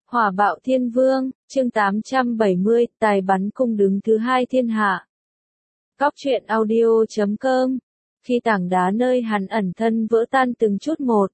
Hỏa bạo thiên vương, chương 870, tài bắn cung đứng thứ hai thiên hạ. Cóc truyện audio.com. Khi tảng đá nơi hắn ẩn thân vỡ tan từng chút một.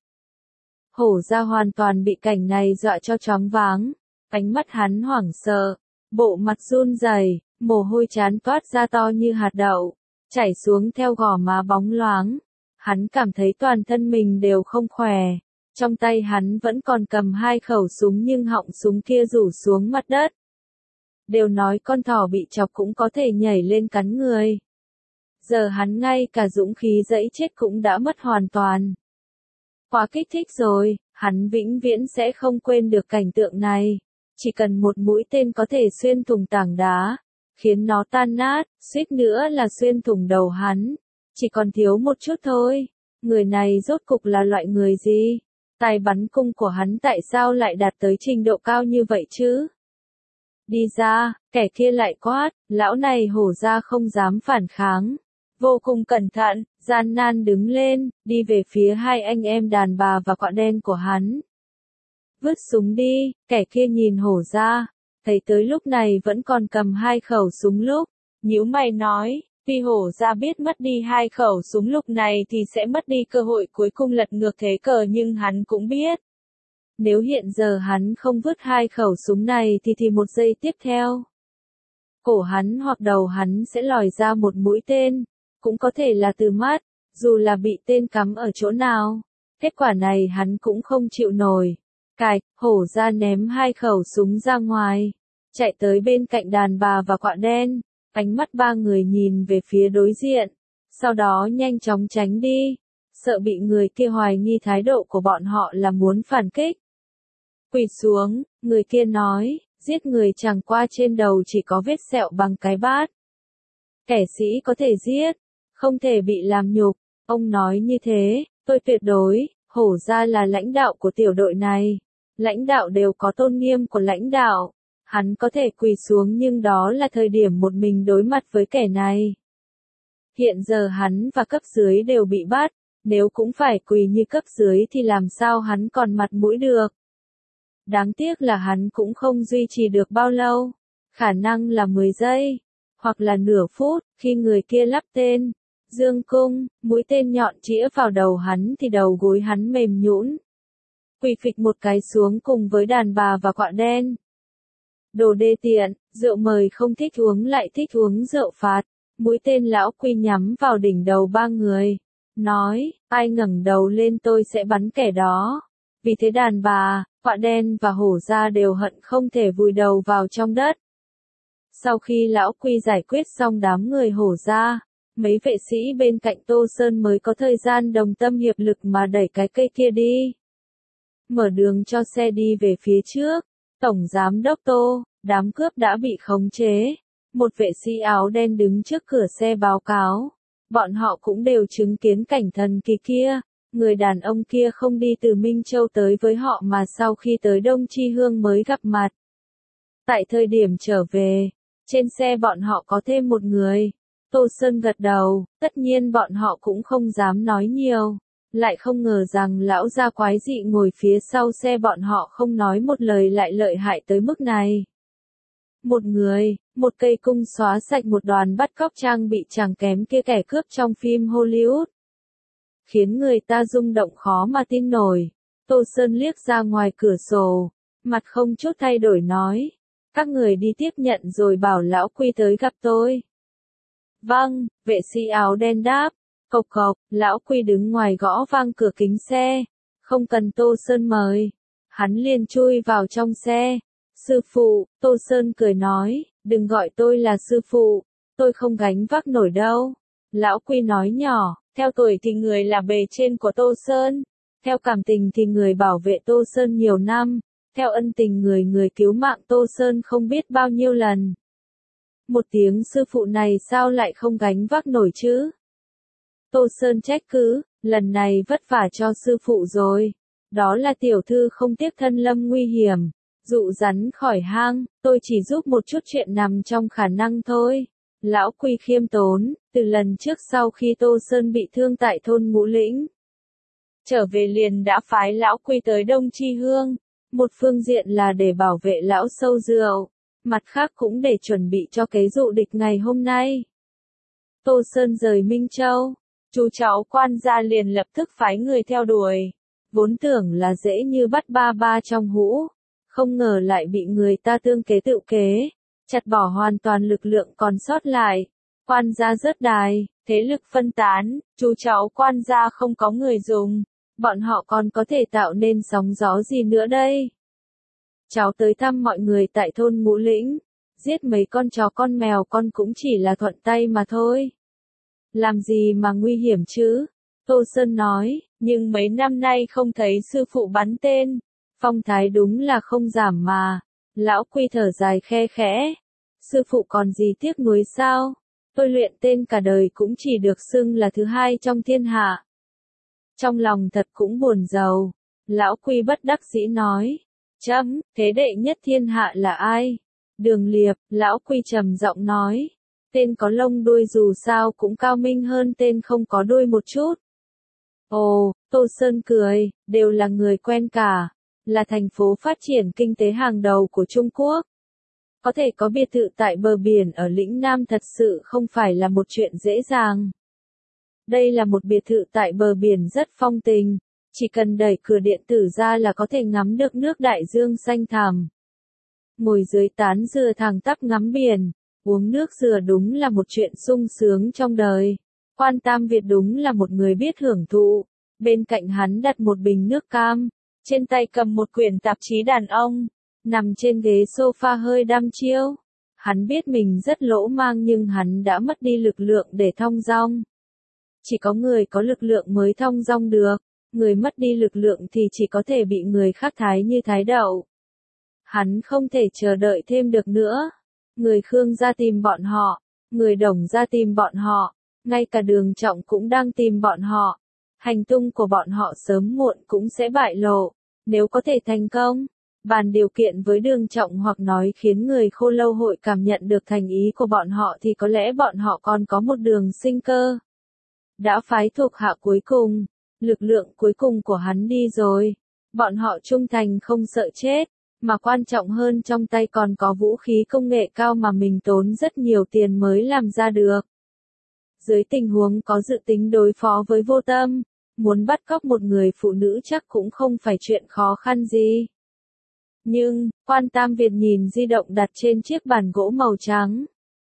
Hổ ra hoàn toàn bị cảnh này dọa cho choáng váng. Ánh mắt hắn hoảng sợ, bộ mặt run rẩy, mồ hôi trán toát ra to như hạt đậu, chảy xuống theo gò má bóng loáng. Hắn cảm thấy toàn thân mình đều không khỏe. Trong tay hắn vẫn còn cầm hai khẩu súng nhưng họng súng kia rủ xuống mặt đất. Đều nói con thỏ bị chọc cũng có thể nhảy lên cắn người. Giờ hắn ngay cả dũng khí giãy chết cũng đã mất hoàn toàn. Quá kích thích rồi, hắn vĩnh viễn sẽ không quên được cảnh tượng này. Chỉ cần một mũi tên có thể xuyên thủng tảng đá, khiến nó tan nát, suýt nữa là xuyên thủng đầu hắn. Chỉ còn thiếu một chút thôi. Người này rốt cục là loại người gì? Tài bắn cung của hắn tại sao lại đạt tới trình độ cao như vậy chứ? Đi ra, kẻ kia lại quát, lão này hổ ra không dám phản kháng. Vô cùng cẩn thận, gian nan đứng lên, đi về phía hai anh em đàn bà và quạ đen của hắn. Vứt súng đi, kẻ kia nhìn hổ ra, thấy tới lúc này vẫn còn cầm hai khẩu súng lúc, nhíu mày nói. Tuy hổ ra biết mất đi hai khẩu súng lúc này thì sẽ mất đi cơ hội cuối cùng lật ngược thế cờ, nhưng hắn cũng biết. Nếu hiện giờ hắn không vứt hai khẩu súng này thì một giây tiếp theo, cổ hắn hoặc đầu hắn sẽ lòi ra một mũi tên, cũng có thể là từ mắt, dù là bị tên cắm ở chỗ nào. Kết quả này hắn cũng không chịu nổi. Cạch, hổ ra ném hai khẩu súng ra ngoài, chạy tới bên cạnh đàn bà và quạ đen. Ánh mắt ba người nhìn về phía đối diện, sau đó nhanh chóng tránh đi, sợ bị người kia hoài nghi thái độ của bọn họ là muốn phản kích. Quỳ xuống, người kia nói, giết người chẳng qua trên đầu chỉ có vết sẹo bằng cái bát. Kẻ sĩ có thể giết, không thể bị làm nhục. Ông nói như thế, tôi tuyệt đối, hổ ra là lãnh đạo của tiểu đội này. Lãnh đạo đều có tôn nghiêm của lãnh đạo. Hắn có thể quỳ xuống nhưng đó là thời điểm một mình đối mặt với kẻ này. Hiện giờ hắn và cấp dưới đều bị bắt, nếu cũng phải quỳ như cấp dưới thì làm sao hắn còn mặt mũi được. Đáng tiếc là hắn cũng không duy trì được bao lâu, khả năng là 10 giây, hoặc là nửa phút. Khi người kia lắp tên, dương cung, mũi tên nhọn chĩa vào đầu hắn thì đầu gối hắn mềm nhũn, quỳ phịch một cái xuống cùng với đàn bà và quạ đen. Đồ đê tiện, rượu mời không thích uống lại thích uống rượu phạt. Mũi tên lão Quy nhắm vào đỉnh đầu ba người, nói, ai ngẩng đầu lên tôi sẽ bắn kẻ đó. Vì thế đàn bà, quạ đen và hổ ra đều hận không thể vùi đầu vào trong đất. Sau khi lão Quy giải quyết xong đám người hổ ra, mấy vệ sĩ bên cạnh Tô Sơn mới có thời gian đồng tâm hiệp lực mà đẩy cái cây kia đi. Mở đường cho xe đi về phía trước. Tổng giám đốc Tô, đám cướp đã bị khống chế. Một vệ sĩ áo đen đứng trước cửa xe báo cáo. Bọn họ cũng đều chứng kiến cảnh thần kỳ kia. Người đàn ông kia không đi từ Minh Châu tới với họ mà sau khi tới Đông Chi Hương mới gặp mặt. Tại thời điểm trở về, trên xe bọn họ có thêm một người. Tô Sơn gật đầu, tất nhiên bọn họ cũng không dám nói nhiều. Lại không ngờ rằng lão gia quái dị ngồi phía sau xe bọn họ không nói một lời lại lợi hại tới mức này. Một người, một cây cung xóa sạch một đoàn bắt cóc trang bị chẳng kém kia kẻ cướp trong phim Hollywood. Khiến người ta rung động khó mà tin nổi. Tô Sơn liếc ra ngoài cửa sổ, mặt không chút thay đổi nói, các người đi tiếp nhận rồi bảo lão Quy tới gặp tôi. Vâng, vệ sĩ áo đen đáp. Cộc cộc, lão Quy đứng ngoài gõ vang cửa kính xe. Không cần Tô Sơn mời. Hắn liền chui vào trong xe. Sư phụ, Tô Sơn cười nói, đừng gọi tôi là sư phụ. Tôi không gánh vác nổi đâu. Lão Quy nói nhỏ, theo tuổi thì người là bề trên của Tô Sơn. Theo cảm tình thì người bảo vệ Tô Sơn nhiều năm. Theo ân tình người cứu mạng Tô Sơn không biết bao nhiêu lần. Một tiếng sư phụ này sao lại không gánh vác nổi chứ? Tô Sơn trách cứ, lần này vất vả cho sư phụ rồi. Đó là tiểu thư không tiếc thân lâm nguy hiểm, dụ rắn khỏi hang, tôi chỉ giúp một chút chuyện nằm trong khả năng thôi. Lão Quy khiêm tốn, từ lần trước sau khi Tô Sơn bị thương tại thôn Ngũ Lĩnh. Trở về liền đã phái lão Quy tới Đông Chi Hương, Một phương diện là để bảo vệ lão sâu rượu, mặt khác cũng để chuẩn bị cho kế dụ địch ngày hôm nay. Tô Sơn rời Minh Châu, chú cháu quan gia liền lập tức phái người theo đuổi. Vốn tưởng là dễ như bắt ba ba trong hũ, không ngờ lại bị người ta tương kế tự kế, chặt bỏ hoàn toàn lực lượng còn sót lại. Quan gia rớt đài, thế lực phân tán, chú cháu quan gia không có người dùng, bọn họ còn có thể tạo nên sóng gió gì nữa đây? Cháu tới thăm mọi người tại thôn Ngũ Lĩnh, giết mấy con chó con mèo con cũng chỉ là thuận tay mà thôi. Làm gì mà nguy hiểm chứ? Tô Sơn nói, nhưng mấy năm nay không thấy sư phụ bắn tên, phong thái đúng là không giảm mà. Lão Quy thở dài khe khẽ, sư phụ còn gì tiếc nuối sao? Tôi luyện tên cả đời cũng chỉ được xưng là thứ hai trong thiên hạ. Trong lòng thật cũng buồn rầu, Lão Quy bất đắc dĩ nói, chấm, thế đệ nhất thiên hạ là ai? Đường Liệp, Lão Quy trầm giọng nói, tên có lông đuôi dù sao cũng cao minh hơn tên không có đuôi một chút. Ồ, Tô Sơn cười, đều là người quen cả, là thành phố phát triển kinh tế hàng đầu của Trung Quốc. Có thể có biệt thự tại bờ biển ở lĩnh Nam thật sự không phải là một chuyện dễ dàng. Đây là một biệt thự tại bờ biển rất phong tình, chỉ cần đẩy cửa điện tử ra là có thể ngắm được nước đại dương xanh thẳm. Ngồi dưới tán dừa thẳng tắp ngắm biển, uống nước dừa đúng là một chuyện sung sướng trong đời. Quan Tam Việt đúng là một người biết hưởng thụ, bên cạnh hắn đặt một bình nước cam, trên tay cầm một quyển tạp chí đàn ông, nằm trên ghế sofa hơi đăm chiêu. Hắn biết mình rất lỗ mang nhưng hắn đã mất đi lực lượng để thong dong. Chỉ có người có lực lượng mới thong dong được, người mất đi lực lượng thì chỉ có thể bị người khác thái như thái đậu. Hắn không thể chờ đợi thêm được nữa. Người Khương ra tìm bọn họ, người Đồng ra tìm bọn họ, ngay cả Đường Trọng cũng đang tìm bọn họ. Hành tung của bọn họ sớm muộn cũng sẽ bại lộ. Nếu có thể thành công, bàn điều kiện với Đường Trọng hoặc nói khiến người Khô Lâu hội cảm nhận được thành ý của bọn họ thì có lẽ bọn họ còn có một đường sinh cơ. Đã phái thuộc hạ cuối cùng, lực lượng cuối cùng của hắn đi rồi. Bọn họ trung thành không sợ chết, mà quan trọng hơn trong tay còn có vũ khí công nghệ cao mà mình tốn rất nhiều tiền mới làm ra được. Dưới tình huống có dự tính đối phó với Vô Tâm, muốn bắt cóc một người phụ nữ chắc cũng không phải chuyện khó khăn gì. Nhưng, Quan Tam Việt nhìn di động đặt trên chiếc bàn gỗ màu trắng.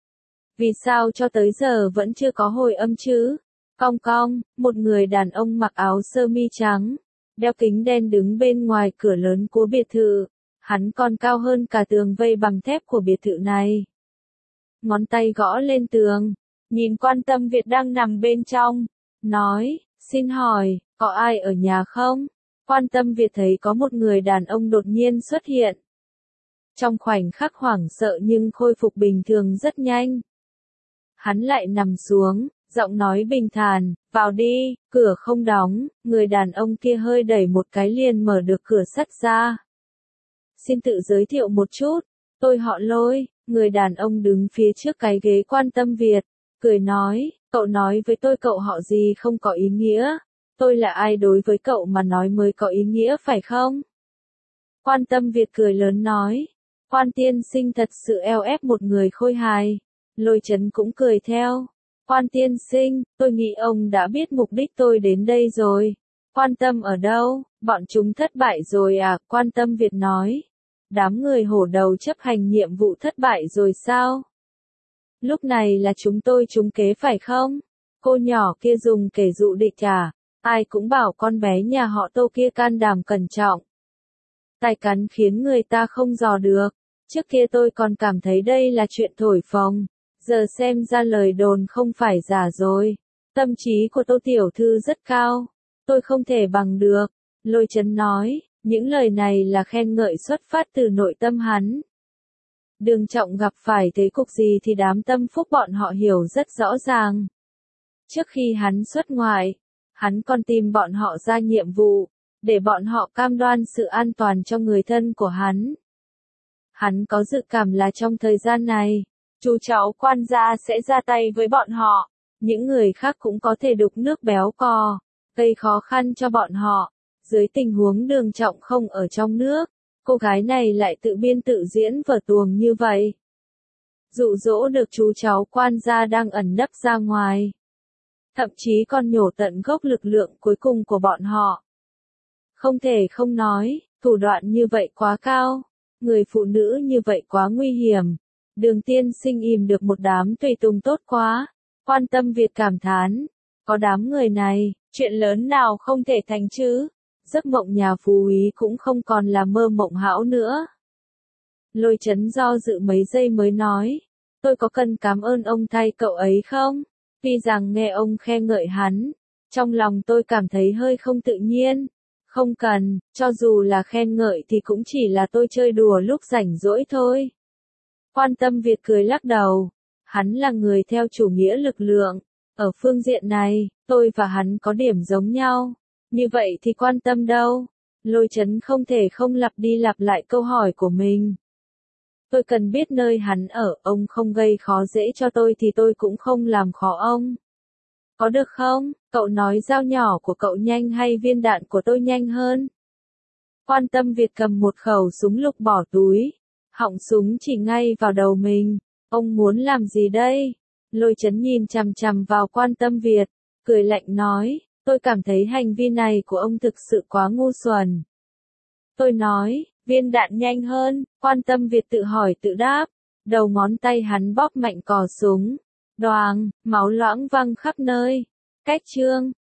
Vì sao cho tới giờ vẫn chưa có hồi âm chứ? Cong cong, một người đàn ông mặc áo sơ mi trắng, đeo kính đen đứng bên ngoài cửa lớn của biệt thự. Hắn còn cao hơn cả tường vây bằng thép của biệt thự này. Ngón tay gõ lên tường, nhìn Quan Tâm Việt đang nằm bên trong, nói, xin hỏi, có ai ở nhà không? Quan Tâm Việt thấy có một người đàn ông đột nhiên xuất hiện. Trong khoảnh khắc hoảng sợ nhưng khôi phục bình thường rất nhanh. Hắn lại nằm xuống, giọng nói bình thản, vào đi, cửa không đóng, người đàn ông kia hơi đẩy một cái liền mở được cửa sắt ra. Xin tự giới thiệu một chút, tôi họ Lôi, người đàn ông đứng phía trước cái ghế Quan Tâm Việt, cười nói, cậu nói với tôi cậu họ gì không có ý nghĩa, tôi là ai đối với cậu mà nói mới có ý nghĩa phải không? Quan Tâm Việt cười lớn nói, Quan tiên sinh thật sự eo ép một người khôi hài. Lôi Chấn cũng cười theo, Quan tiên sinh, tôi nghĩ ông đã biết mục đích tôi đến đây rồi. Quan Tâm ở đâu? Bọn chúng thất bại rồi à? Quan Tâm Việt nói. Đám người hổ đầu chấp hành nhiệm vụ thất bại rồi sao? Lúc này là chúng tôi trúng kế phải không? Cô nhỏ kia dùng kể dụ địch à? Ai cũng bảo con bé nhà họ Tô kia can đảm cẩn trọng. Tài cắn khiến người ta không dò được. Trước kia tôi còn cảm thấy đây là chuyện thổi phồng. Giờ xem ra lời đồn không phải giả rồi. Tâm trí của Tô tiểu thư rất cao. Tôi không thể bằng được. Lôi Chấn nói, những lời này là khen ngợi xuất phát từ nội tâm hắn. Đường Trọng gặp phải thế cục gì thì đám tâm phúc bọn họ hiểu rất rõ ràng. Trước khi hắn xuất ngoại, hắn còn tìm bọn họ ra nhiệm vụ, để bọn họ cam đoan sự an toàn cho người thân của hắn. Hắn có dự cảm là trong thời gian này, chú cháu Quan gia sẽ ra tay với bọn họ, những người khác cũng có thể đục nước béo cò, gây khó khăn cho bọn họ. Dưới tình huống Đường Trọng không ở trong nước, cô gái này lại tự biên tự diễn vở tuồng như vậy. Dụ dỗ được chú cháu quan gia đang ẩn nấp ra ngoài. Thậm chí còn nhổ tận gốc lực lượng cuối cùng của bọn họ. Không thể không nói, thủ đoạn như vậy quá cao. Người phụ nữ như vậy quá nguy hiểm. Đường tiên sinh ìm được một đám tùy tùng tốt quá. Quan Tâm Việt cảm thán. Có đám người này, chuyện lớn nào không thể thành chứ. Giấc mộng nhà phú úy cũng không còn là mơ mộng hão nữa. Lôi Chấn do dự mấy giây mới nói. Tôi có cần cảm ơn ông thay cậu ấy không? Tuy rằng nghe ông khen ngợi hắn, trong lòng tôi cảm thấy hơi không tự nhiên. Không cần, cho dù là khen ngợi thì cũng chỉ là tôi chơi đùa lúc rảnh rỗi thôi. Quan Tâm Việt cười lắc đầu. Hắn là người theo chủ nghĩa lực lượng. Ở phương diện này, tôi và hắn có điểm giống nhau. Như vậy thì Quan Tâm đâu? Lôi Chấn không thể không lặp đi lặp lại câu hỏi của mình. Tôi cần biết nơi hắn ở, ông không gây khó dễ cho tôi thì tôi cũng không làm khó ông. Có được không? Cậu nói dao nhỏ của cậu nhanh hay viên đạn của tôi nhanh hơn? Quan Tâm Việt cầm một khẩu súng lục bỏ túi. Họng súng chỉ ngay vào đầu mình. Ông muốn làm gì đây? Lôi Chấn nhìn chằm chằm vào Quan Tâm Việt, cười lạnh nói, tôi cảm thấy hành vi này của ông thực sự quá ngu xuẩn. Tôi nói, viên đạn nhanh hơn, Quan Tâm Việt tự hỏi tự đáp, đầu ngón tay hắn bóp mạnh cò súng. Đoàng, máu loãng văng khắp nơi. Cách chương